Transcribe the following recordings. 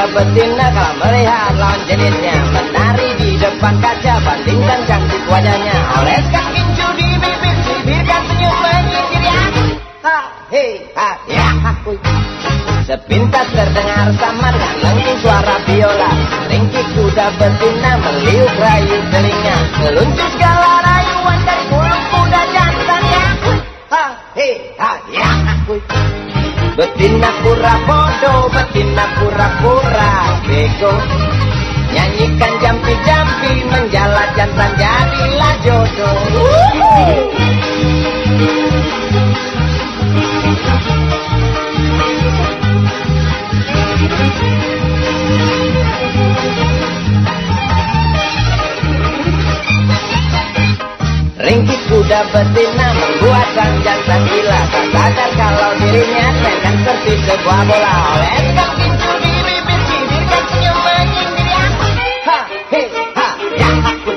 betina kalau melihat lawan jenisnya menari di depan kaca, bandingkan cantik wajahnya. Oleskan gincu di bibir, bibirkan senyum menyindir ya. Ha he ha ya aku. Sepintas terdengar samar dengan lengking suara biola. Ringkih kuda betina meliuk rayu telingnya, meluncur segala rayuan dari bulu kuda jantannya. Ha he ha ya aku. Betina pura bodoh, betina pura-pura bego, nyanyikan jampi-jampi menjala jantan jadilah jodoh. Ringkih kuda betina membuat sang jantan gila, tak sadar kalau dirinya sedang seperti sebuah bola. Oleskan gincu di bibir, bibirkan senyum menyindir ya. Ha he ha ya aku.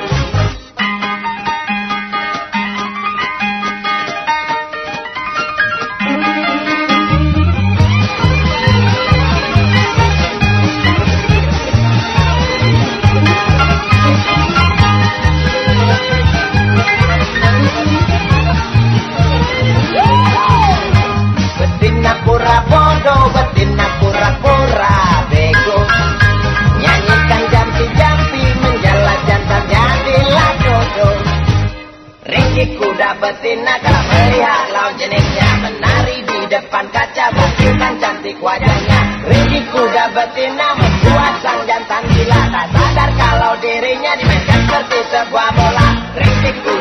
Betina pura bodoh, betina pura-pura bego, nyanyikan jampi-jampi menjala jantan jadilah jodoh. Ringkih kuda betina kalau melihat lawan jenisnya menari di depan kaca, bandingkan cantik wajahnya. Ringkih kuda betina membuat sang jantan gila, tak sadar kalau dirinya dimainkan seperti sebuah bola. Ringkih